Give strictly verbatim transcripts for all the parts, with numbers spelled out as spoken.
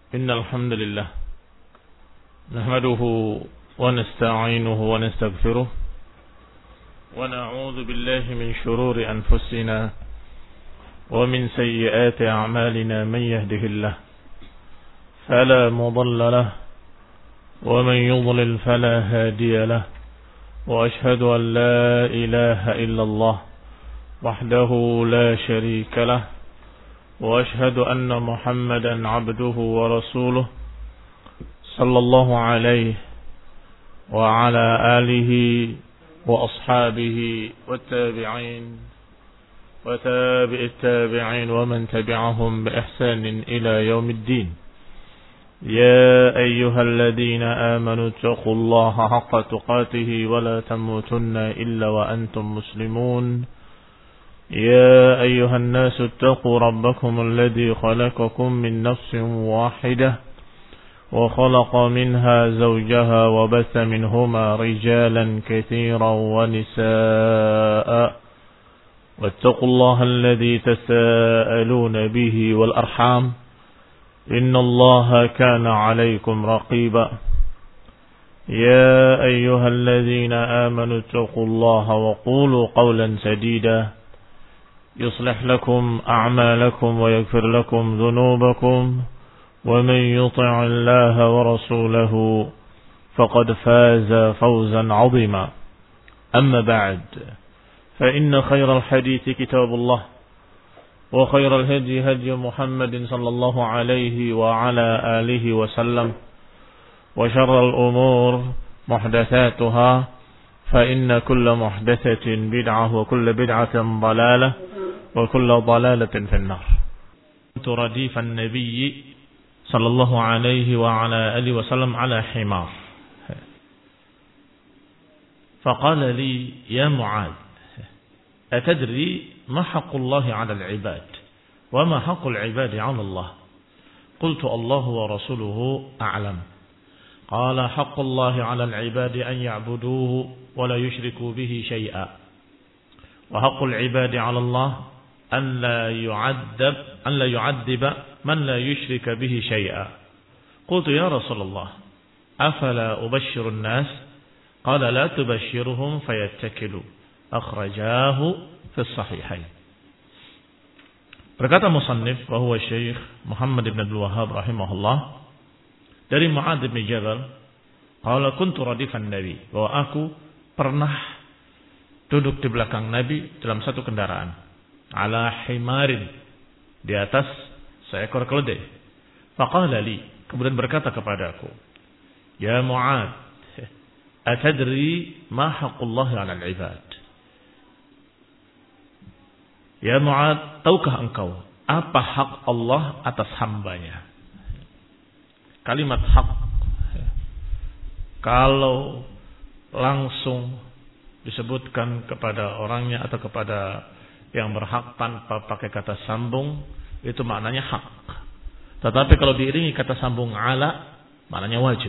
إن الحمد لله نحمده ونستعينه ونستغفره ونعوذ بالله من شرور أنفسنا ومن سيئات أعمالنا. من يهده الله فلا مضل له ومن يضلل فلا هادي له، وأشهد أن لا إله إلا الله وحده لا شريك له، وأشهد أن محمدا عبده ورسوله صلى الله عليه وعلى آله وأصحابه والتابعين وتابع التابعين ومن تبعهم بإحسان إلى يوم الدين. يا أيها الذين آمنوا اتقوا الله حق تقاته ولا تموتن إلا وأنتم مسلمون. يا أيها الناس اتقوا ربكم الذي خلقكم من نفس واحدة وخلق منها زوجها وبث منهما رجالا كثيرا ونساء، واتقوا الله الذي تساءلون به والأرحام إن الله كان عليكم رقيبا. يا أيها الذين آمنوا اتقوا الله وقولوا قولا سديدا يصلح لكم أعمالكم ويغفر لكم ذنوبكم، ومن يطع الله ورسوله فقد فاز فوزا عظيما. أما بعد، فإن خير الحديث كتاب الله، وخير الهدي هدي محمد صلى الله عليه وعلى آله وسلم، وشر الأمور محدثاتها، فإن كل محدثة بدعة وكل بدعة ضلالة وكل ضلالة في النار. كنت رديف النبي صلى الله عليه وعلى آله وسلم على حمار، فقال لي: يا معاذ، أتدري ما حق الله على العباد وما حق العباد على الله؟ قلت: الله ورسوله أعلم. قال: حق الله على العباد أن يعبدوه ولا يشركوا به شيئا، وحق العباد على الله أن لا يعذب أن لا يعذب من لا يشرك به شيئا. قلت: يا رسول الله، أفلا أبشر الناس؟ قال: لا تبشرهم فيتكلوا. أخرجاه في الصحيحين. Berkata musannif wa huwa Syekh Muhammad ibn Abdul Wahhab rahimahullah, dari Mu'adz bin Jabal, qala kuntu radifan Nabi, bahwa aku pernah duduk di belakang Nabi dalam satu kendaraan, ala himarin, di atas seekor keledai. Faqala li, kemudian berkata kepadaku: ya Mu'adz, atadri ma haqqullah 'alal 'ibad? Ya Mu'adz, tahukah engkau apa hak Allah atas hambanya? Kalimat hak, kalau langsung disebutkan kepada orangnya atau kepada yang berhak tanpa pakai kata sambung, itu maknanya hak. Tetapi kalau diiringi kata sambung ala, maknanya wajib.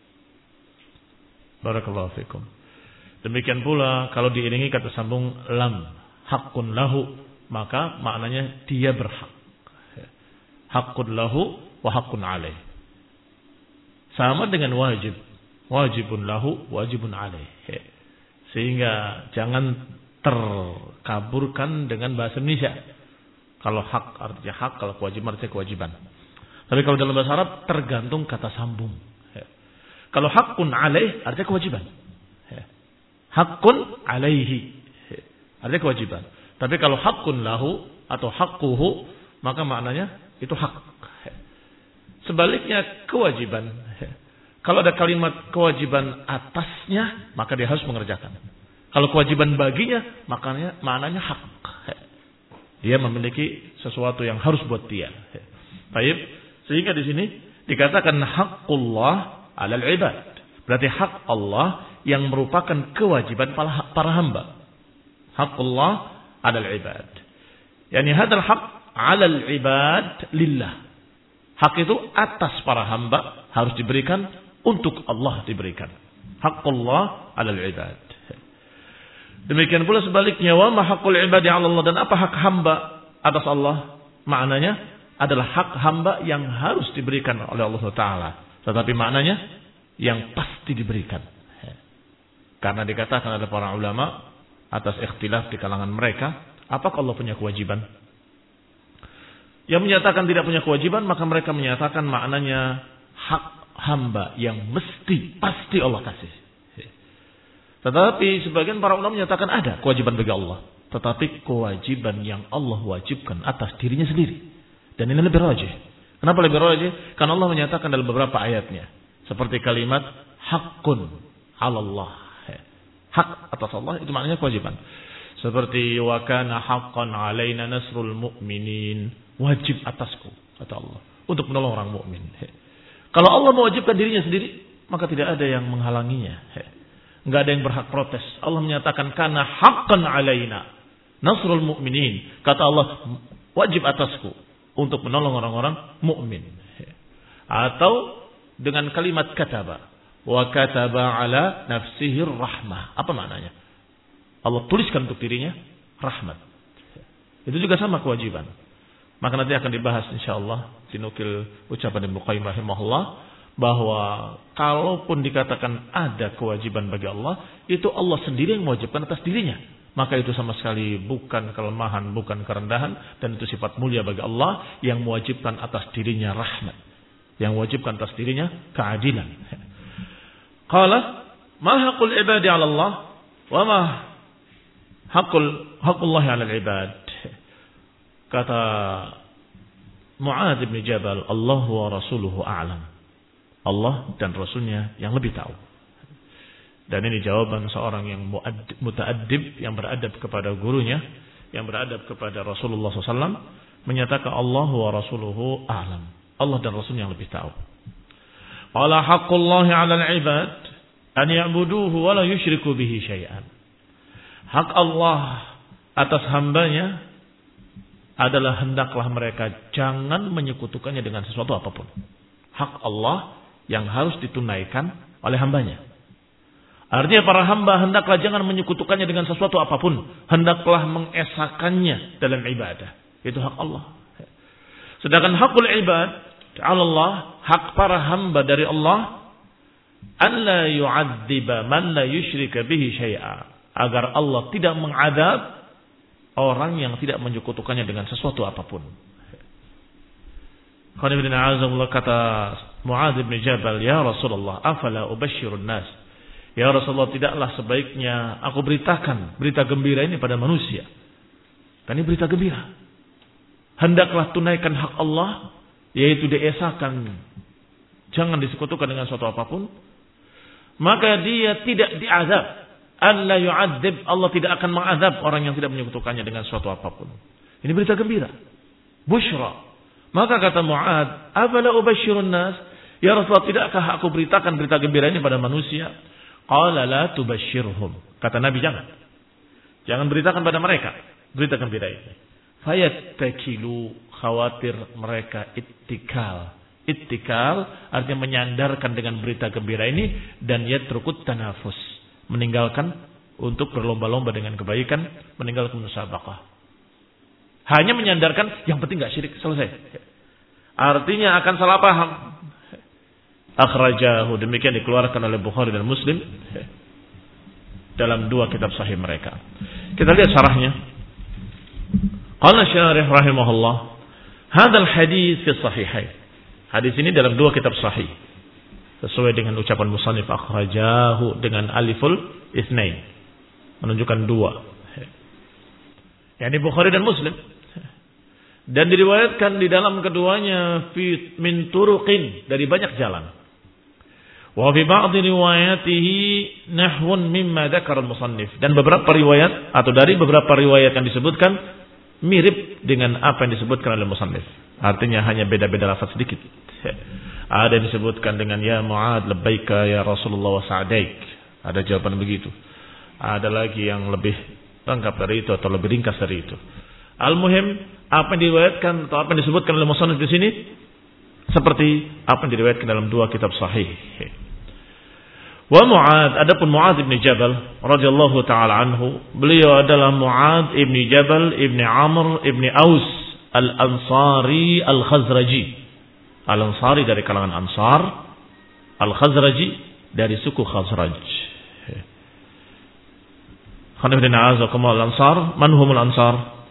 Barakallahu fikum. Demikian pula kalau diiringi kata sambung lam, haqqun lahu, maka maknanya dia berhak. Haqqun lahu wa haqqun alaih. Sama dengan wajib. Wajibun lahu, wajibun alaih. Sehingga jangan terkaburkan dengan bahasa Indonesia. Kalau hak artinya hak, kalau kewajiban artinya kewajiban. Tapi kalau dalam bahasa Arab tergantung kata sambung. Kalau haqqun alaih artinya kewajiban. Haqqun alaihi artinya kewajiban. Tapi kalau haqqun lahu atau haqquhu, maka maknanya itu hak. Sebaliknya kewajiban. Kalau ada kalimat kewajiban atasnya, maka dia harus mengerjakan. Kalau kewajiban baginya, makanya maknanya hak. Dia memiliki sesuatu yang harus buat dia. Baik, sehingga di sini dikatakan haqqullah 'alal 'ibad. Berarti hak Allah yang merupakan kewajiban para hamba. Haqqullah 'alal 'ibad. Yani hadzal haq 'alal 'ibad lillah. Hak itu atas para hamba harus diberikan, untuk Allah diberikan. Haqqullah 'alal 'ibad. Demikian pula sebaliknya, wa ma haqqul 'ibadi 'ala Allah, dan apa hak hamba atas Allah? Maknanya adalah hak hamba yang harus diberikan oleh Allah Ta'ala. Tetapi maknanya yang pasti diberikan. Karena dikatakan oleh para ulama atas ikhtilaf di kalangan mereka, apakah Allah punya kewajiban? Yang menyatakan tidak punya kewajiban, maka mereka menyatakan maknanya hak hamba yang mesti, pasti Allah kasih. Tetapi sebagian para ulama menyatakan ada kewajiban bagi Allah. Tetapi kewajiban yang Allah wajibkan atas dirinya sendiri. Dan ini lebih rajih. Kenapa lebih rajih? Karena Allah menyatakan dalam beberapa ayatnya. Seperti kalimat hakun alallah. Hak atas Allah itu maknanya kewajiban. Seperti wa kana haqqan alaina nasrul mu'minin. Wajib atasku, kata Allah, untuk menolong orang mukmin. Kalau Allah mewajibkan dirinya sendiri, maka tidak ada yang menghalanginya. Enggak ada yang berhak protes. Allah menyatakan kana haqqan alaina nasrul mu'minin. Kata Allah, wajib atasku untuk menolong orang-orang mukmin. Atau dengan kalimat kataba, wa kataba ala nafsihi rahmah. Apa maknanya? Allah tuliskan untuk dirinya rahmat. Itu juga sama kewajiban. Maka nanti akan dibahas insyaallah dinukil ucapan Ibnu Qayyim rahimahullah bahwa kalaupun dikatakan ada kewajiban bagi Allah, itu Allah sendiri yang mewajibkan atas dirinya. Maka itu sama sekali bukan kelemahan, bukan kerendahan, dan itu sifat mulia bagi Allah yang mewajibkan atas dirinya rahmat, yang mewajibkan atas dirinya keadilan. Qala ma haqqul ibadi 'ala Allah wa ma haqqul haqqullahi 'ala al-ibad. Kata Mu'adz bin Jabal, Allah wa rasuluhu a'lam. Allah dan Rasulnya yang lebih tahu. Dan ini jawaban seorang yang muta'addib, yang beradab kepada gurunya, yang beradab kepada Rasulullah shallallahu alaihi wasallam, menyatakan Allah wa rasuluhu a'lam. Allah dan Rasulnya yang lebih tahu. Qala haqqullahi 'alal 'ibad an ya'buduhu wa la yusyriku bihi syai'an. Hak Allah atas hambanya adalah hendaklah mereka jangan menyekutukannya dengan sesuatu apapun. Hak Allah yang harus ditunaikan oleh hambanya. Artinya para hamba hendaklah jangan menyekutukannya dengan sesuatu apapun. Hendaklah mengesakannya dalam ibadah. Itu hak Allah. Sedangkan hakul ibad Allah, hak para hamba dari Allah, an la yu'adziba man la yusyrika bihi syai'a, agar Allah tidak mengadab orang yang tidak menyekutukannya dengan sesuatu apapun. Kata Mu'adz bin Jabal, ya Rasulullah, afala ubashshirun nas. Ya Rasulullah, tidaklah sebaiknya aku beritakan berita gembira ini pada manusia. Dan ini berita gembira. Hendaklah tunaikan hak Allah, yaitu diesakan, jangan disekutukan dengan sesuatu apapun. Maka dia tidak diazab. An la yu'adzib, Allah tidak akan mengazab orang yang tidak menyekutukannya dengan suatu apapun. Ini berita gembira, busyra. Maka kata Mu'adz, afala ubashshirun nas, ya Rasulullah, tidakkah aku beritakan berita gembira ini pada manusia? Qala la tubashshirhum, kata Nabi, jangan jangan beritakan pada mereka berita gembira ini. Fayattakilu, khawatir mereka ittikal. Ittikal artinya menyandarkan dengan berita gembira ini, dan yatrukut tanafus, meninggalkan untuk berlomba-lomba dengan kebaikan, meninggalkan musabaqah. Hanya menyandarkan, yang penting enggak syirik, selesai. Artinya akan salah paham. Akhrajahu, demikian dikeluarkan oleh Bukhari dan Muslim dalam dua kitab sahih mereka. Kita lihat syarahnya. Qala syarih rahimahullah, hadzal hadits fi sahihain. Hadis ini dalam dua kitab sahih. Sesuai dengan ucapan musannif, akhrajahu dengan aliful itsnain, menunjukkan dua. Yani Bukhari dan Muslim. Dan diriwayatkan di dalam keduanya fi min turuqin, dari banyak jalan. Wa fi ba'd riwayatihi nahwun mimma dzakara al-musannif, dan beberapa riwayat atau dari beberapa riwayat yang disebutkan mirip dengan apa yang disebutkan oleh musannif. Artinya hanya beda-beda lafaz sedikit. Ada yang disebutkan dengan ya Mu'adz labbaika ya Rasulullah wa sa'daik. Ada jawaban begitu. Ada lagi yang lebih lengkap dari itu atau lebih ringkas dari itu. Al-muhim, apa yang diriwayatkan atau apa yang disebutkan oleh musannif di sini seperti apa yang diriwayatkan dalam dua kitab sahih. Wa Mu'adz, adapun Mu'adz bin Jabal radhiyallahu taala anhu, beliau adalah Mu'adz bin Jabal bin Amr bin Aus Al-Ansari Al-Khazraji. Al-Ansari dari kalangan Ansar, Al-Khazraji dari suku Khazraj. Khonibdina azakumul Ansar. Man humul Ansar?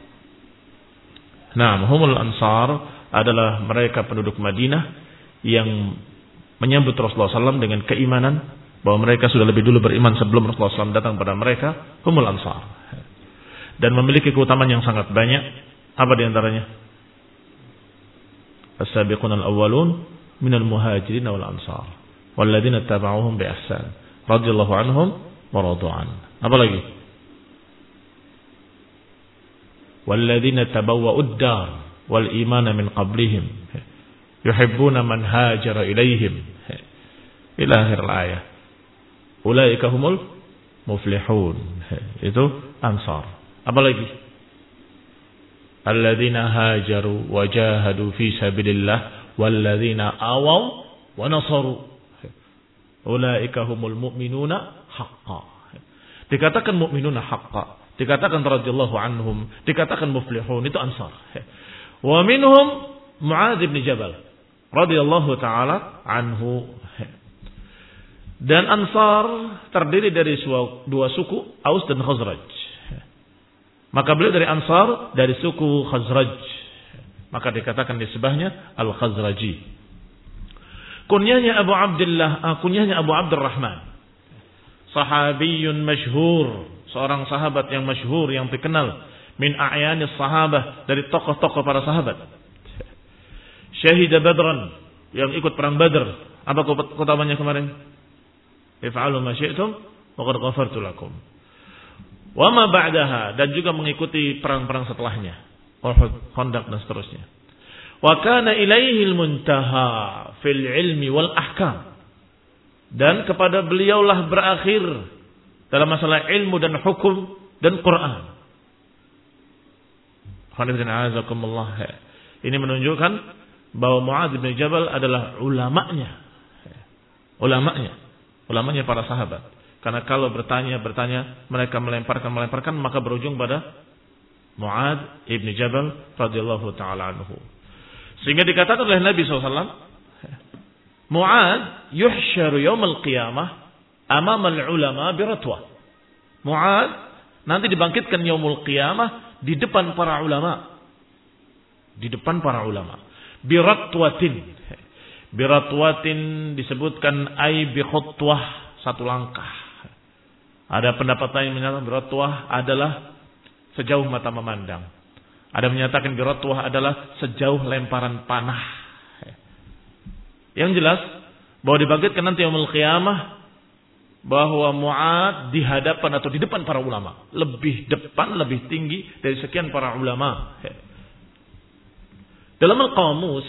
Nah, humul Ansar adalah mereka penduduk Madinah yang menyambut Rasulullah shallallahu alaihi wasallam dengan keimanan bahwa mereka sudah lebih dulu beriman sebelum Rasulullah shallallahu alaihi wasallam datang pada mereka. Humul Ansar. Dan memiliki keutamaan yang sangat banyak. Apa diantaranya? As-sabiqun al-awwalun minal muhajirin wal ansar walladzina tabauhum bi ihsan radhiyallahu anhum wa radu an. Apa lagi? Walladzina tabawwa'ud dar wal imana min qablihim yuhibbuna man hajara ilaihim ila akhir ayat. Ulaika humul muflihun. Itu Ansar. Apa lagi? Alladzina hajaru wa jahadu fi sabilillah walladzina awaw wa nasaru. Ulaika humul mu'minuna haqqan. Dikatakan mu'minuna haqqan, dikatakan radhiyallahu anhum, dikatakan muflihun, itu Ansar. Wa minhum Mu'adz bin Jabal radhiyallahu taala anhu. Dan Ansar terdiri dari dua suku, Aus dan Khazraj. Maka beliau dari Ansar, dari suku Khazraj. Maka dikatakan di sebahnya Al-Khazraji. Kunyahnya Abu Abdullah, kunyahnya Abu Abdurrahman. Sahabiyun masyhur, seorang sahabat yang masyhur, yang terkenal. Min a'yanis sahabah, dari tokoh-tokoh para sahabat. Syahida Badran, yang ikut perang Badr. Apa keutamannya kemarin? If'alu ma syi'tum wa qad ghafartu lakum. Wa ma ba'daha, dan juga mengikuti perang-perang setelahnya, Uhud, Khandaq dan seterusnya. Wa kana ilaihi al-muntaha fil ilmi wal ahkam, dan kepada beliaulah berakhir dalam masalah ilmu dan hukum dan Quran. Ini menunjukkan bahwa Mu'adz bin Jabal adalah ulamanya, ulamanya, ulamanya para sahabat. Karena kalau bertanya, bertanya, mereka melemparkan, melemparkan, maka berujung pada Mu'adz ibn Jabal radhiyallahu ta'ala anhu. Sehingga dikatakan oleh Nabi shallallahu alaihi wasallam, Mu'adz yuhsyaru yawmal qiyamah amamal ulama biratwah. Mu'adz nanti dibangkitkan yaumul qiyamah di depan para ulama. Di depan para ulama. Biratwatin. Biratwatin disebutkan ay bi khutwah, satu langkah. Ada pendapat lain yang menyatakan biratwah adalah sejauh mata memandang. Ada menyatakan biratwah adalah sejauh lemparan panah. Yang jelas bahwa dibangkitkan nanti yaumul qiyamah, bahwa Mu'adz di hadapan atau di depan para ulama, lebih depan, lebih tinggi dari sekian para ulama. Dalam al-qamus,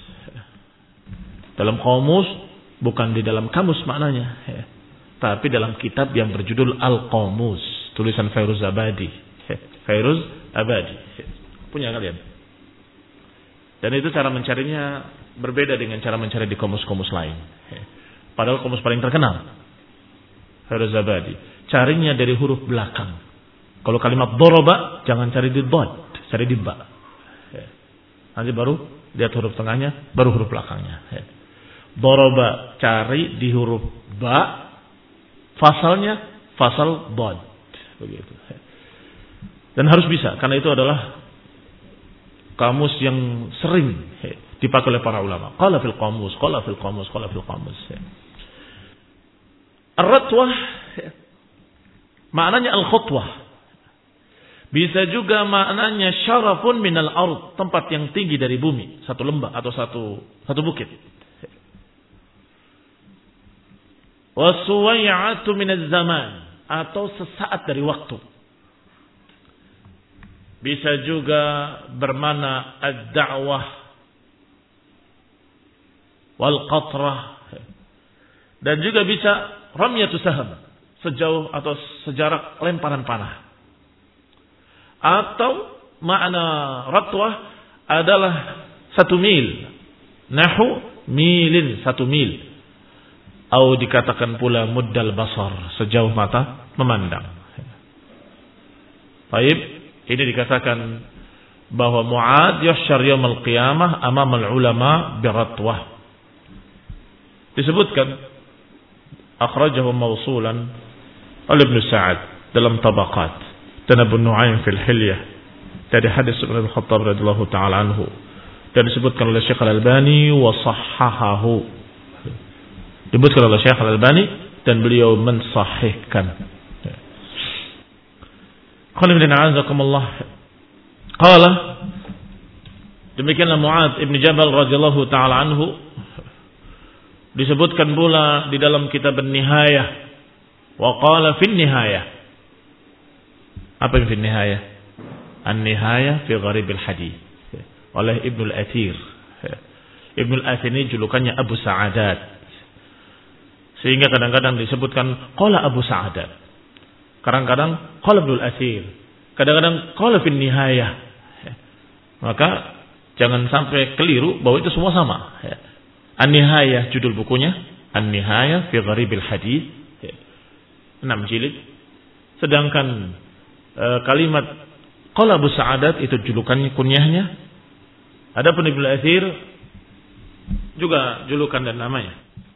dalam qamus bukan di dalam kamus maknanya, tapi dalam kitab yang berjudul Al-Qamus, tulisan Fairuz Abadi. Fairuz Abadi. Punya kalian. Dan itu cara mencarinya berbeda dengan cara mencari di kamus-kamus lain. Padahal kamus paling terkenal, Fairuz Abadi. Carinya dari huruf belakang. Kalau kalimat doroba, jangan cari di dod, cari di ba. Nanti baru lihat huruf tengahnya, baru huruf belakangnya. Doroba cari di huruf ba, fasalnya fasal dod, begitu. Dan harus bisa, karena itu adalah kamus yang sering dipakai oleh para ulama. Qala fil qamus, qala fil qamus, qala fil qamus. Ar-ratwah maknanya al-khutwah. Bisa juga maknanya syarafun minal ard, tempat yang tinggi dari bumi, satu lembah atau satu satu bukit. Wasuwai'atu minaz zaman, atau sesaat dari waktu. Bisa juga bermakna ad-da'wah wal qatrah, dan juga bisa ramyatu saham, sejauh atau sejarak lemparan panah. Atau makna ratwah adalah satu mil, nahu milin, satu mil. Atau dikatakan pula muddal basar, sejauh mata memandang. Baik, ini dikatakan bahwa Mu'adz yuhsyar yaumil qiyamah amamal ulama biratwah. Disebutkan akhrajahu mausulan oleh Ibnu Sa'ad dalam Tabaqat dan Abu Nu'aim fil Hilyah dari hadis Umar bin Khattab radhiyallahu taala anhu, dan disebutkan oleh Syekh Al-Albani wa sahhahahu. Disebutkan oleh Syekh Al-Albani dan beliau mensahihkan. Qul inna a'azakumullah. Qala, demikianlah Mu'adz ibn Jabal radhiyallahu taala anhu. Disebutkan pula di dalam kitab An-Nihayah, wa qala fi An-Nihayah. Apa yang fi An-Nihayah? An-Nihayah fi Gharib al-Hadits oleh Ibnu al-Athir. Ibnu al-Athir ini julukannya Abu Sa'adat, sehingga kadang-kadang disebutkan qala Abu Sa'adat, kadang-kadang qala Ibnu al-Athir, kadang-kadang qala fi An-Nihayah. Maka jangan sampai keliru bahwa itu semua sama. An-Nihayah judul bukunya, An-Nihayah fi Gharib al-Hadits, enam jilid. Sedangkan e, kalimat qala Abu Sa'adat itu julukannya, kunyahnya. Adapun Ibnu Athir juga julukan dan namanya.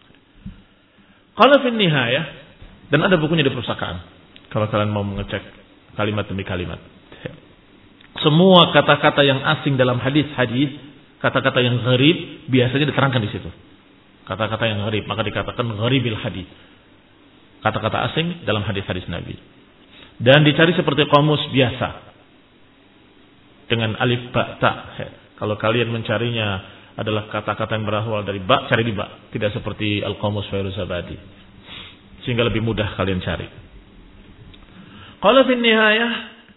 Qala fi Nihayah, dan ada bukunya di perpustakaan kalau kalian mau mengecek kalimat demi kalimat. Semua kata-kata yang asing dalam hadis-hadis, kata-kata yang gharib biasanya diterangkan di situ. Kata-kata yang gharib maka dikatakan gharibil hadis. Kata-kata asing dalam hadis-hadis Nabi. Dan dicari seperti kamus biasa dengan alif ba ta. Kalau kalian mencarinya adalah kata-kata yang berawal dari ba, cari di ba, tidak seperti al-Qamus Fairuzabadi, sehingga lebih mudah kalian cari. Qala fi nihayah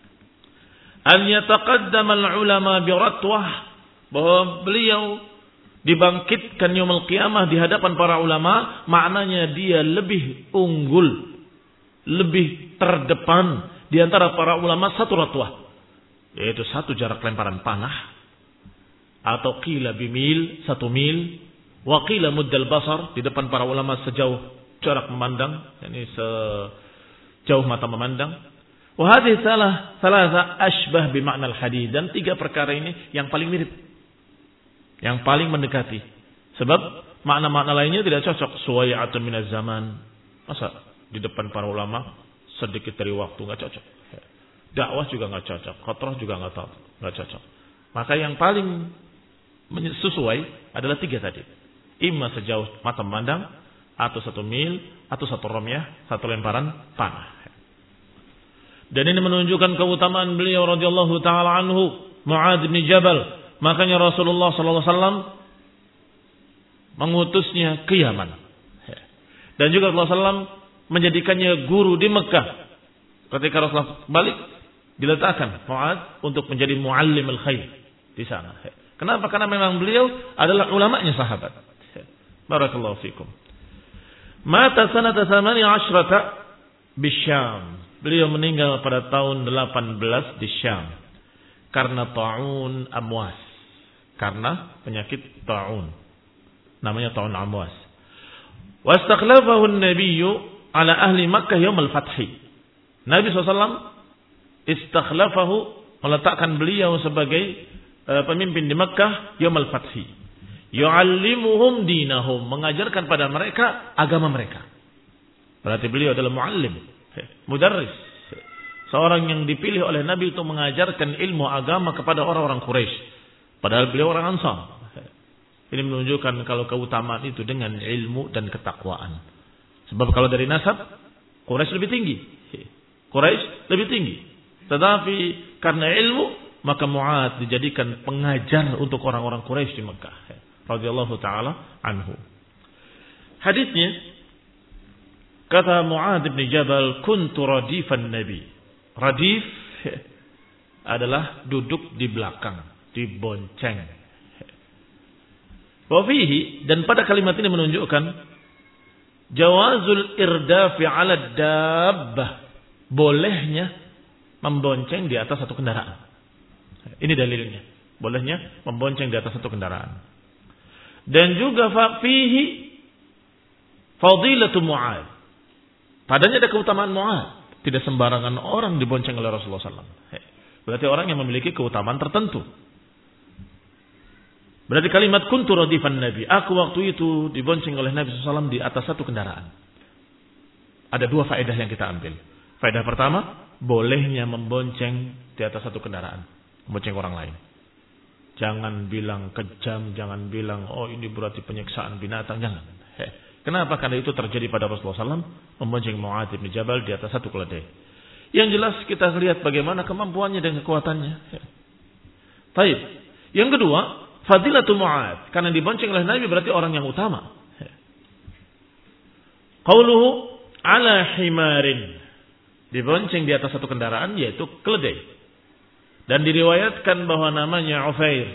an yataqaddama al-ulama bi ratwah, bahwa beliau dibangkitkan yaumul qiyamah di hadapan para ulama, maknanya dia lebih unggul, lebih terdepan di antara para ulama satu ratwah, yaitu satu jarak lemparan panah, atau qila bimil, satu mil, wa qila muddal basar, di depan para ulama sejauh jarak memandang, yakni sejauh mata memandang. Wa hadhihi salah salasa ashbah bi makna al-hadis, dan tiga perkara ini yang paling mirip, yang paling mendekati. Sebab makna-makna lainnya tidak cocok. Suwai'atun minaz zaman, masa di depan para ulama sedikit dari waktu, enggak cocok. Dakwah juga enggak cocok, khotrah juga enggak tahu, enggak cocok. Maka yang paling sesuai adalah tiga tadi. Imma sejauh mata memandang, atau satu mil, atau satu ramyah, satu lemparan panah. Dan ini menunjukkan keutamaan beliau radhiyallahu taala anhu, Mu'adz bin Jabal. Makanya Rasulullah sallallahu alaihi wasallam mengutusnya ke Yaman. Dan juga Rasulullah sallallahu alaihi wasallam menjadikannya guru di Mekah. Ketika Rasulullah balik, diletakkan Mu'adz untuk menjadi muallim al-khair di sana. Kenapa? Karena memang beliau adalah ulamanya sahabat. Barakallahu fikum. Mata sanata thamaniya asyrata bisyam. Beliau meninggal pada tahun delapan belas di Syam karena ta'un amwas. Karena penyakit ta'un. Namanya ta'un amwas. Wa istakhlafahu an-nabiyyu ala ahli Makkah yaum al-fathi. Nabi sallallahu alaihi wasallam istakhlafahu, meletakkan beliau sebagai uh, pemimpin di Makkah yaum al-fathi. Yu'allimuhum dinahum, mengajarkan pada mereka agama mereka. Berarti beliau adalah muallim, mudarris, seorang yang dipilih oleh Nabi untuk mengajarkan ilmu agama kepada orang-orang Quraisy. Padahal beliau orang Ansar. Ini menunjukkan kalau keutamaan itu dengan ilmu dan ketakwaan. Sebab kalau dari nasab, Quraisy lebih tinggi. Quraisy lebih tinggi. Tetapi karena ilmu, maka Mu'adz dijadikan pengajar untuk orang-orang Quraisy di Mekah. Radhiyallahu ta'ala anhu. Hadisnya, kata Mu'adz bin Jabal, kuntu radifan Nabi. Radif adalah duduk di belakang, dibonceng. Wa fihi, dan pada kalimat ini menunjukkan jawazul irdafi 'ala dabbah, bolehnya membonceng di atas satu kendaraan. Ini dalilnya, bolehnya membonceng di atas satu kendaraan. Dan juga fa fihi fadilatu Mu'adz. Padanya ada keutamaan Mu'adz. Tidak sembarangan orang dibonceng oleh Rasulullah sallallahu alaihi wasallam. Berarti orang yang memiliki keutamaan tertentu. Berarti kalimat kuntu radifan Nabi. Aku waktu itu dibonceng oleh Nabi shallallahu alaihi wasallam di atas satu kendaraan. Ada dua faedah yang kita ambil. Faedah pertama, bolehnya membonceng di atas satu kendaraan. Membonceng orang lain. Jangan bilang kejam, jangan bilang, oh ini berarti penyiksaan binatang. Jangan. Heh. Kenapa? Karena itu terjadi pada Rasulullah shallallahu alaihi wasallam. Membonceng Mu'adz bin Jabal di atas satu keledai. Yang jelas kita lihat bagaimana kemampuannya dan kekuatannya. Heh. Baik. Yang kedua, fadilatu Mu'adz, karena dibonceng oleh Nabi berarti orang yang utama. Qauluhu ala himarin, dibonceng di atas satu kendaraan yaitu keledai. Dan diriwayatkan bahwa namanya Ufair.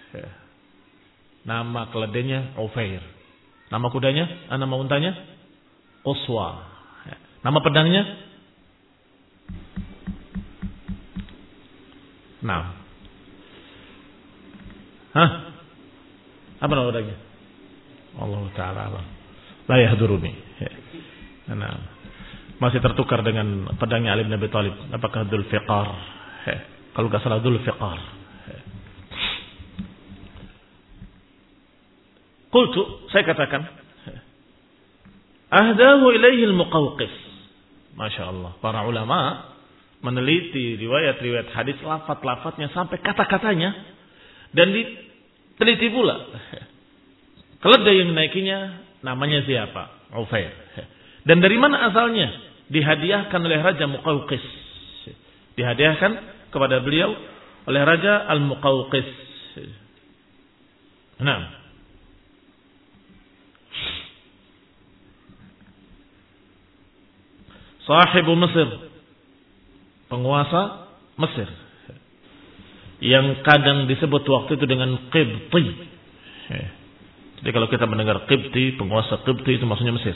Nama keledainya Ufair. Nama kudanya, nama untanya Uswa. Nama pedangnya Nah. Hah? Apa nama pedangnya? Allah Ta'ala alam. La yahduruni. Nah. Masih tertukar dengan pedangnya Ali bin Abi Thalib. Apakah Dzul Fiqar? Kalau enggak salah Dzul Fiqar. Qultu, saya katakan, ahdahu ilaihi al-Muqawqis. Masya Allah. Para ulama meneliti riwayat-riwayat hadis, lafaz-lafaznya sampai kata-katanya, dan diteliti pula keledai yang menaikinya namanya siapa? Ufair. Dan dari mana asalnya? Dihadiahkan oleh Raja Muqawqis. Dihadiahkan kepada beliau oleh Raja Al-Muqawqis. Nah, sahibu Mesir, penguasa Mesir, yang kadang disebut waktu itu dengan Qibti. Jadi kalau kita mendengar Qibti, penguasa Qibti itu maksudnya Mesir.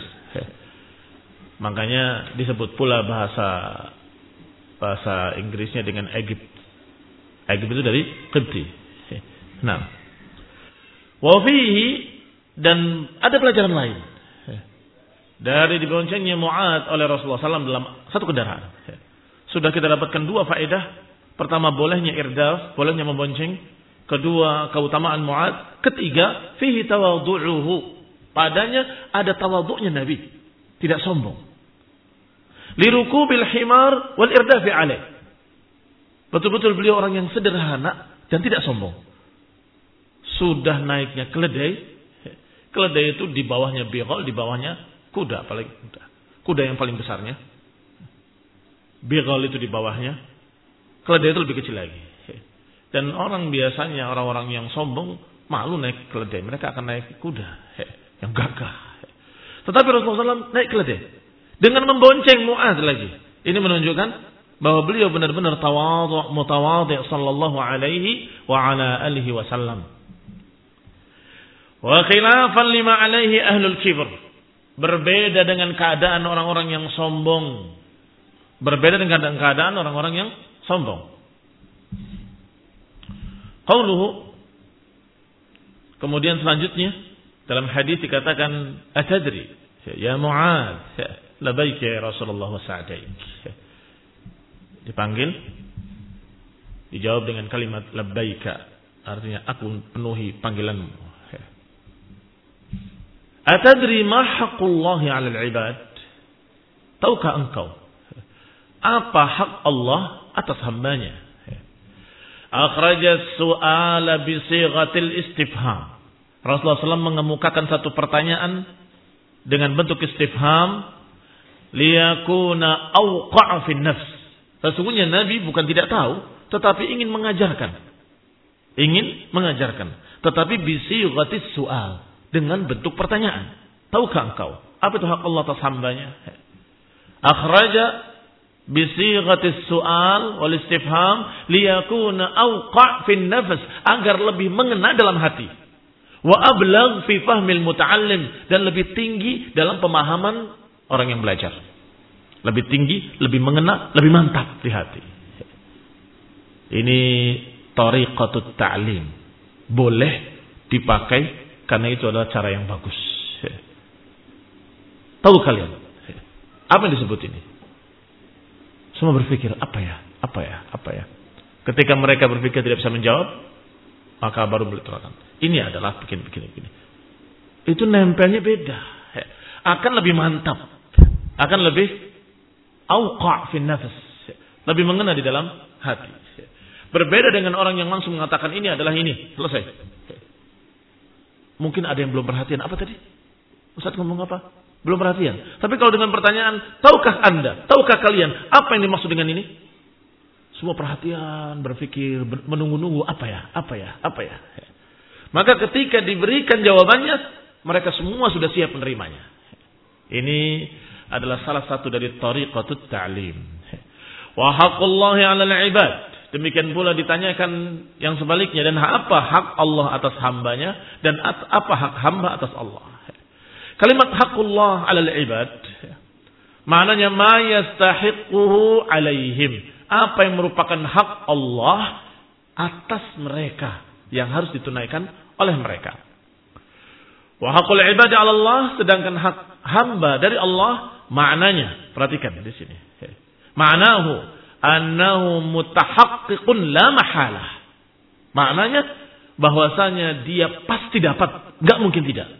Makanya disebut pula bahasa bahasa Inggrisnya dengan Egypt. Egypt itu dari Qibti. Nah, wa fihi, dan ada pelajaran lain dari diboncengnya Mu'adz oleh Rasulullah shallallahu alaihi wasallam dalam satu kendaraan. Sudah kita dapatkan dua faedah. Pertama, bolehnya irdaf, bolehnya membonceng. Kedua, keutamaan Mu'adz. Ketiga, fihi tawadhu'uhu, padanya ada tawadhu'nya Nabi, tidak sombong. Lirukubil himar wal irdafi alaih. Betul-betul beliau orang yang sederhana dan tidak sombong. Sudah naiknya keledai, keledai itu di bawahnya bighal, di bawahnya kuda, apalagi kuda. Kuda yang paling besarnya. Bighal itu di bawahnya. Keledai itu lebih kecil lagi. Dan orang biasanya, orang-orang yang sombong, malu naik keledai. Mereka akan naik kuda yang gagah. Tetapi Rasulullah shallallahu alaihi wasallam naik keledai dengan membonceng Mu'adz lagi. Ini menunjukkan bahwa beliau benar-benar tawadhu', mutawadhi' sallallahu alaihi wa ala alihi wasallam. Wa khilafan lima alaihi ahlul kibr. Berbeda dengan keadaan orang-orang yang sombong. Berbeda dengan keadaan orang-orang yang sombong. Qauluhu, kemudian selanjutnya dalam hadis dikatakan, atadri ya Mu'adz, labaik ya Rasulullah wa sa'daik. Dipanggil, dijawab dengan kalimat labbaika, artinya aku penuhi panggilanmu. Atadri ma haqqullahi 'alal 'ibad? Tahukah engkau apa hak Allah atas hambanya? Akhraja su'ala bi sighatil istifham. Rasulullah shallallahu alaihi wasallam mengemukakan satu pertanyaan dengan bentuk istifham, liyakuna awqa' fin nafs. Sesungguhnya Nabi bukan tidak tahu, tetapi ingin mengajarkan. Ingin mengajarkan, tetapi bi sighatis su'al, dengan bentuk pertanyaan. Tahukah engkau apa itu hak Allah atas hambanya? Akhraja bisighatis su'al wal istifham liyakuna awqa' fin nafs, agar lebih mengena dalam hati. Wa ablagh fi fahmil muta'allim, dan lebih tinggi dalam pemahaman orang yang belajar. Lebih tinggi, lebih mengena, lebih mantap di hati. Ini tariqatut ta'lim. Boleh dipakai karena itu adalah cara yang bagus. Tahu kalian apa yang disebut ini? Semua berpikir, apa ya? Apa ya? Apa ya? Ketika mereka berpikir tidak bisa menjawab, maka baru beliau terangkan. Ini adalah begini-begini. Begini. Itu nempelnya beda. Akan lebih mantap. Akan lebih auqa' fin nafs. Lebih mengena di dalam hati. Berbeda dengan orang yang langsung mengatakan ini adalah ini. Selesai. Mungkin ada yang belum perhatian. Apa tadi? Ustaz ngomong apa? Belum perhatian. Tapi kalau dengan pertanyaan, tahukah Anda, tahukah kalian apa yang dimaksud dengan ini? Semua perhatian, berpikir, menunggu-nunggu apa ya, apa ya, apa ya. Maka ketika diberikan jawabannya, mereka semua sudah siap menerimanya. Ini adalah salah satu dari tariqatut ta'lim. Wa haqqullahi 'alal 'ibad. Demikian pula ditanyakan yang sebaliknya, dan apa hak Allah atas hambanya dan apa hak hamba atas Allah. Kalimat haqqullah 'alal 'ibad maknanya ma yastahiquhu 'alaihim. Apa yang merupakan hak Allah atas mereka yang harus ditunaikan oleh mereka. Wa haqqul 'ibadi 'ala Allah, sedangkan hak hamba dari Allah maknanya, perhatikan di sini. Ma'nahu annahu mutahaqqiqun la mahalah. Maknanya bahwasanya dia pasti dapat, enggak mungkin tidak.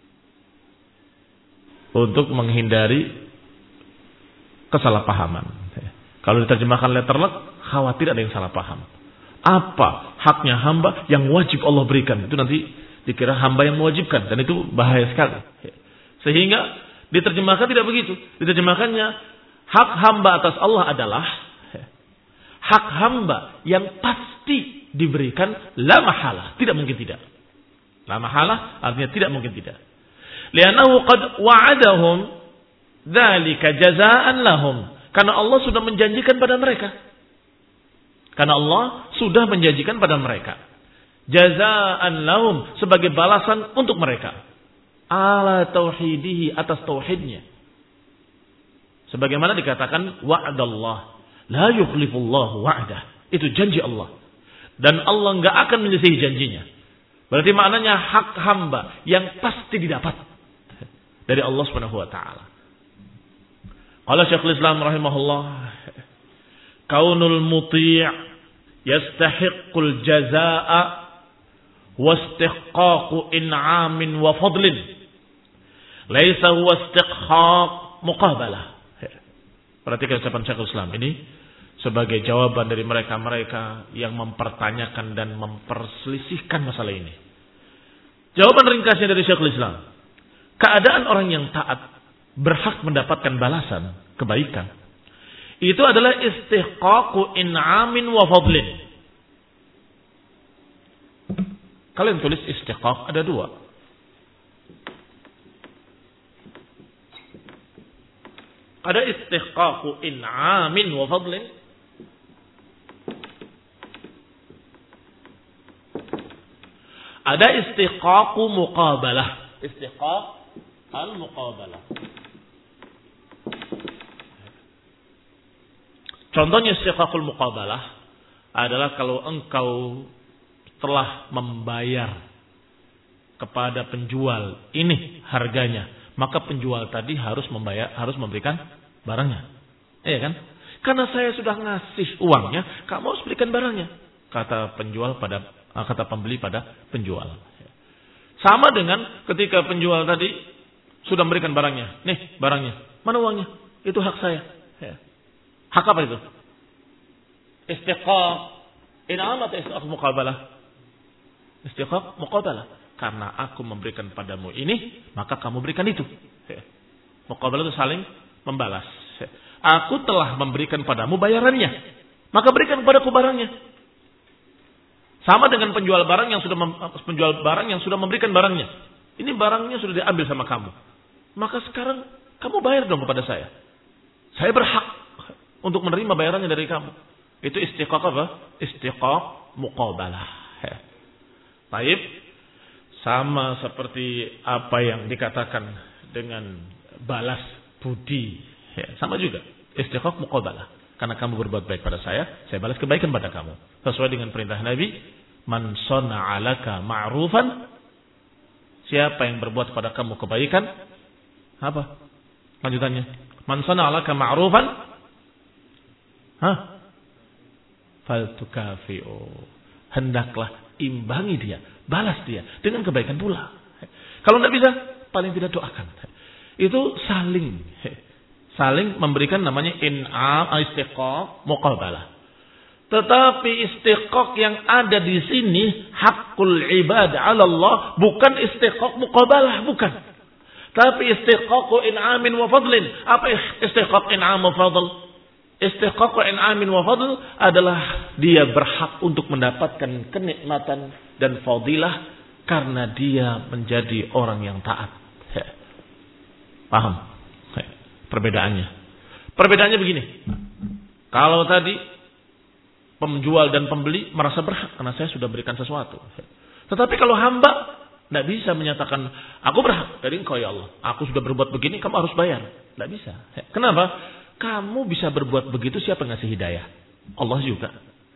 Untuk menghindari kesalahpahaman. Kalau diterjemahkan letterlek, khawatir ada yang salah paham. Apa haknya hamba yang wajib Allah berikan? Itu nanti dikira hamba yang mewajibkan. Dan itu bahaya sekali. Sehingga diterjemahkan tidak begitu. Diterjemahkannya, hak hamba atas Allah adalah hak hamba yang pasti diberikan la mahalah. Tidak mungkin tidak. La mahalah artinya tidak mungkin tidak. Li'annahu qad wa'adahum dzalika jazaa'an lahum. Karena Allah sudah menjanjikan pada mereka. Karena Allah sudah menjanjikan pada mereka. Jazaan lahum, sebagai balasan untuk mereka. Ala tauhidihi, atas tauhidnya. Sebagaimana dikatakan wa'adallah. La yukhlifullahu wa'dah. Itu janji Allah. Dan Allah enggak akan menyelesaikan janjinya. Berarti maknanya hak hamba yang pasti didapat dari Allah Subhanahu wa taala. Qala Syekhul Islam rahimahullah, kaunul muti' yastahiqqul jazaa'a wastihqaqu in'amin wa fadlin laisa huwa istiqhaq muqabalah. Perhatikan ucapan Syekhul Islam ini sebagai jawaban dari mereka-mereka yang mempertanyakan dan memperselisihkan masalah ini. Jawaban ringkasnya dari Syekhul Islam, keadaan orang yang taat berhak mendapatkan balasan kebaikan itu adalah istihqaqu in'amin wa fadlin. Kalian tulis istihqaq ada dua. Ada istihqaqu in'amin wa fadlin. Ada istihqaqu muqabalah. Istihqaq al-muqabalah. Contohnya istihqaqul muqabalah adalah kalau engkau telah membayar kepada penjual ini harganya, maka penjual tadi harus membayar, harus memberikan barangnya. Iya kan? Karena saya sudah ngasih uangnya, kamu harus berikan barangnya. Kata penjual pada kata pembeli pada penjual. Sama dengan ketika penjual tadi sudah memberikan barangnya. Nih barangnya. Mana uangnya? Itu hak saya. Hak apa itu? Istihqaq in'am atau istihqaq muqabalah? Istihqaq muqabalah. Karena aku memberikan padamu ini, maka kamu berikan itu. Muqabalah itu saling membalas. Aku telah memberikan padamu bayarannya, maka berikan kepadaku barangnya. Sama dengan penjual barang yang sudah mem- penjual barang yang sudah memberikan barangnya. Ini barangnya sudah diambil sama kamu. Maka sekarang kamu bayar dong kepada saya. Saya berhak untuk menerima bayarannya dari kamu. Itu istihqaq apa? Istihqaq muqabalah. Baik. Sama seperti apa yang dikatakan dengan balas budi. Ya, sama juga. Istihqaq muqabalah. Karena kamu berbuat baik pada saya, saya balas kebaikan pada kamu. Sesuai dengan perintah Nabi, man sana'a laka ma'rufan, siapa yang berbuat pada kamu kebaikan, apa? Lanjutannya. Man sana'a laka ma'rufan, hah? faltukafi'u. Hendaklah imbangi dia, balas dia dengan kebaikan pula. Kalau tidak bisa, paling tidak doakan. Itu saling saling memberikan namanya in'am, istiqaq, muqabalah. Tetapi istiqaq yang ada di sini hakul ibadah 'ala Allah, bukan istiqaq muqabalah, bukan. Tapi istiqaq in'amin wa fadlin. Apa istiqaq in'am wa fadl? Istiqaq in'amin wa fadl adalah dia berhak untuk mendapatkan kenikmatan dan fadilah karena dia menjadi orang yang taat. Paham? Perbedaannya. Perbedaannya begini. Kalau tadi penjual dan pembeli merasa berhak karena saya sudah berikan sesuatu. Tetapi kalau hamba tidak bisa menyatakan aku berhak dari engkau ya Allah. Aku sudah berbuat begini, kamu harus bayar. Tidak bisa. Kenapa? Kamu bisa berbuat begitu, siapa yang ngasih hidayah? Allah juga.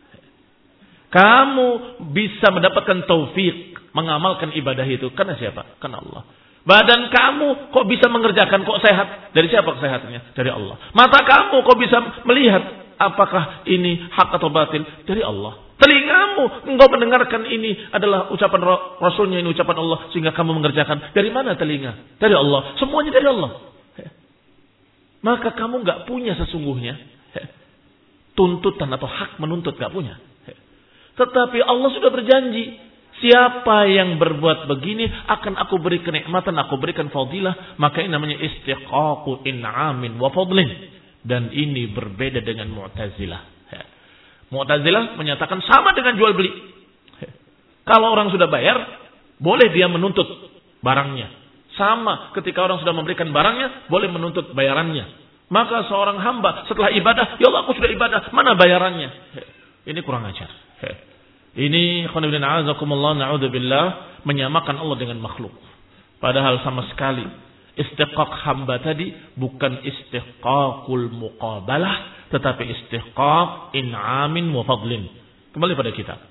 Kamu bisa mendapatkan taufik mengamalkan ibadah itu karena siapa? Karena Allah. Badan kamu kok bisa mengerjakan, kok sehat? Dari siapa kesehatannya? Dari Allah. Mata kamu kok bisa melihat, apakah ini hak atau batil? Dari Allah. Telingamu engkau mendengarkan ini adalah ucapan Rasulnya, ini ucapan Allah sehingga kamu mengerjakan. Dari mana telinga? Dari Allah. Semuanya dari Allah. Maka kamu nggak punya sesungguhnya tuntutan atau hak menuntut, nggak punya. Tetapi Allah sudah berjanji, siapa yang berbuat begini akan aku beri kenikmatan, aku berikan fadilah. Maka ini namanya istiqaqu in'amin wa fadlin. Dan ini berbeda dengan Mu'tazilah. Mu'tazilah menyatakan sama dengan jual beli. Kalau orang sudah bayar, boleh dia menuntut barangnya. Sama ketika orang sudah memberikan barangnya, boleh menuntut bayarannya. Maka seorang hamba setelah ibadah, ya Allah aku sudah ibadah, mana bayarannya? Ini kurang ajar. Ini khonibin a'azakumullah na'udzubillah, menyamakan Allah dengan makhluk. Padahal sama sekali istiqaq hamba tadi bukan istiqaqul muqabalah, tetapi istiqaq in'amin wa fadlin. Kembali pada kita.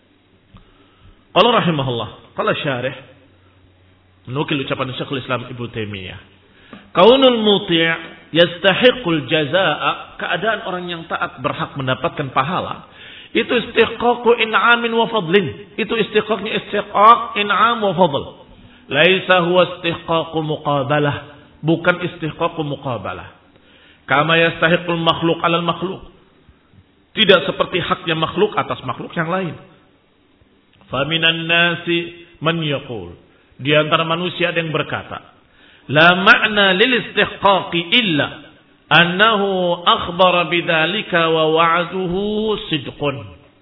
Allah rahimahullah, qala syarih, menukil ucapan Syekhul Islam Ibnu Taimiyah. Kaunul muti' yastahiqul jazaa'a, keadaan orang yang taat berhak mendapatkan pahala. Itu istiqaqu in'amin wa fadlin. Itu istiqaqnya istiqaq in'am wa fadl. Laisa huwa istiqaqu muqabalah, bukan istiqaqu muqabalah. Kama yastahiqul makhluk 'alal makhluk. Tidak seperti haknya makhluk atas makhluk yang lain. Faminan nasi man yaqul, di antara manusia ada yang berkata, la ma'na lil istiqaqi illa annahu akhbara bidzalika wa wa'duhu sidqun.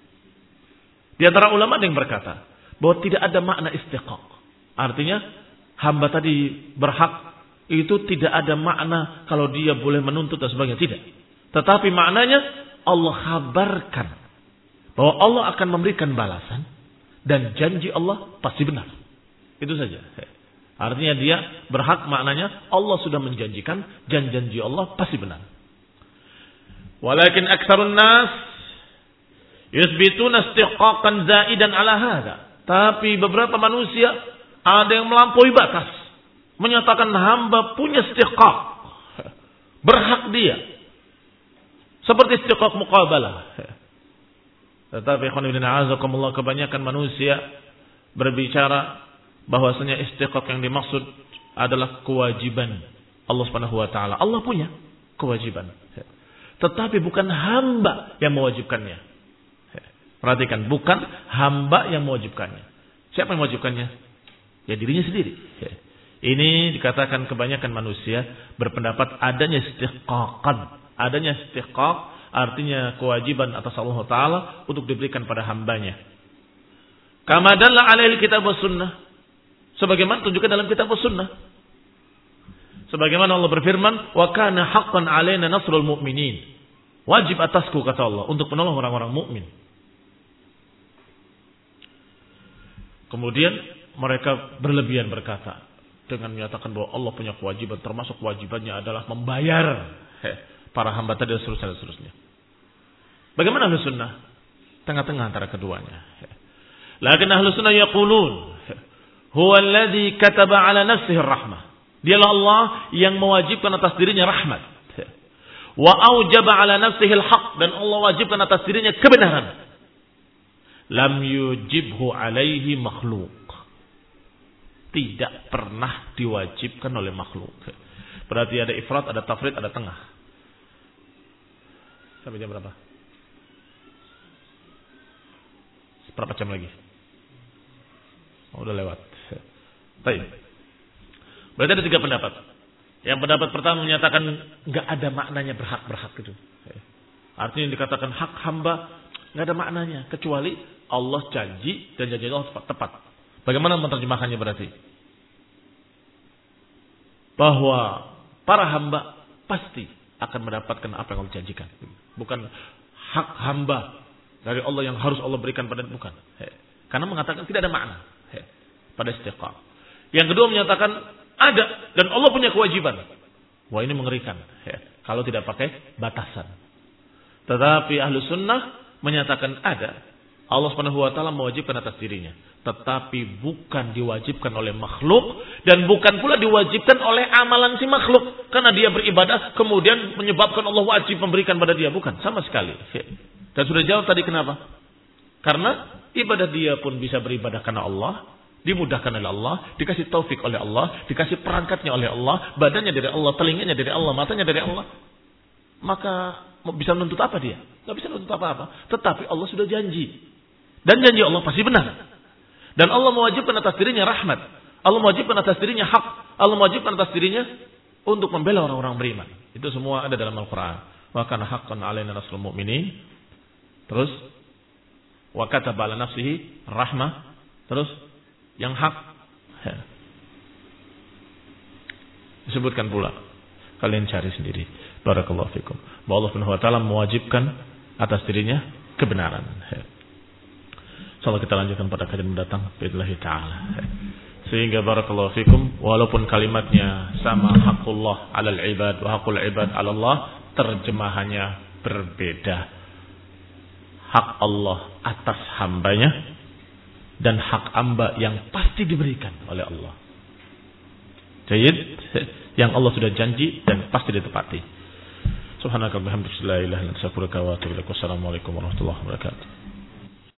Di antara ulama ada yang berkata bahwa tidak ada makna istiqaq. Artinya hamba tadi berhak itu tidak ada makna kalau dia boleh menuntut dan sebagainya, tidak. Tetapi maknanya Allah kabarkan bahwa Allah akan memberikan balasan dan janji Allah pasti benar. Itu saja. Artinya dia berhak, maknanya Allah sudah menjanjikan dan janji Allah pasti benar. Walakin aktsarun nas yuthbituna istiqaqan zaidan ala hadza. Tapi beberapa manusia ada yang melampaui batas, menyatakan hamba punya istiqaq, berhak dia seperti istiqaq muqabalah. Tetapi kebanyakan manusia berbicara bahwasanya istiqaq yang dimaksud adalah kewajiban Allah Subhanahu wa taala. Allah punya kewajiban, tetapi bukan hamba yang mewajibkannya. Perhatikan, bukan hamba yang mewajibkannya. Siapa yang mewajibkannya? Ya dirinya sendiri. Ini dikatakan kebanyakan manusia berpendapat adanya istiqaqan. Adanya istiqaq artinya kewajiban atas Allah Ta'ala untuk diberikan pada hambanya. Kama dalla alaihi kitab was sunnah. Sebagaimana tunjukkan dalam kitab was sunnah. Sebagaimana Allah berfirman, wa kana haqqan alaina nasrul mu'minin. Wajib atasku, kata Allah, untuk menolong orang-orang mukmin. Kemudian mereka berlebihan berkata dengan menyatakan bahwa Allah punya kewajiban, termasuk kewajibannya adalah membayar para hamba tadi dan seterusnya, dan seterusnya. Bagaimana ahlu sunnah? Tengah-tengah antara keduanya. Lakin ahlu sunnah yaqulun huwa alladhi kataba ala nafsihi rahmah. Dialah Allah yang mewajibkan atas dirinya rahmat. wa aujaba ala nafsihi al-haq, dan Allah wajibkan atas dirinya kebenaran, lam yujibhu alaihi makhluk, tidak pernah diwajibkan oleh makhluk. Berarti ada ifrat, ada tafrid, ada tengah. Sampai jam berapa? Berapa jam lagi? Oh, udah lewat. Baik. Berarti ada tiga pendapat. Yang pendapat pertama menyatakan nggak ada maknanya berhak-berhak gitu. Artinya yang dikatakan hak hamba nggak ada maknanya kecuali Allah janji dan janji Allah tepat. Bagaimana menerjemahkannya berarti? Bahwa para hamba pasti akan mendapatkan apa yang Allah janjikan. Bukan hak hamba dari Allah yang harus Allah berikan pada, bukan. Karena mengatakan tidak ada makna pada istiqam. Yang kedua menyatakan ada dan Allah punya kewajiban. Wah, ini mengerikan kalau tidak pakai batasan. Tetapi ahlu sunnah menyatakan ada. Allah subhanahu wa taala mewajibkan atas dirinya, tetapi bukan diwajibkan oleh makhluk dan bukan pula diwajibkan oleh amalan si makhluk, karena dia beribadah kemudian menyebabkan Allah wajib memberikan pada dia, bukan sama sekali. Dan sudah jawab tadi kenapa? Karena ibadah dia pun bisa beribadah karena Allah, dimudahkan oleh Allah, dikasih taufik oleh Allah, dikasih perangkatnya oleh Allah, badannya dari Allah, telinganya dari Allah, matanya dari Allah. Maka bisa menuntut apa dia? Tidak bisa menuntut apa-apa. Tetapi Allah sudah janji. Dan janji Allah pasti benar. Dan Allah mewajibkan atas dirinya rahmat. Allah mewajibkan atas dirinya hak. Allah mewajibkan atas dirinya untuk membela orang-orang beriman. Itu semua ada dalam Al-Quran. Wa kana haqqan alaina nasrul mu'minin. Terus wa kataba ala nafsihi rahmah. Terus yang hak disebutkan pula. Kalian cari sendiri. Barakallahu fikum. Bahwa Allah Subhanahu wa taala mewajibkan atas dirinya kebenaran. Insyaallah kita lanjutkan pada kajian mendatang billahi taala. Sehingga barakallahu fikum, walaupun kalimatnya sama, haqqullah 'alal ibad wa haqqul ibad 'ala Allah, terjemahannya berbeda. Hak Allah atas hambanya dan hak hamba yang pasti diberikan oleh Allah. Jayyid, yang Allah sudah janji dan pasti ditepati. Subhanaka wa bihamdika la ilaha illa anta astaghfiruka wa atubu ilaik. Wassalamualaikum warahmatullahi wabarakatuh.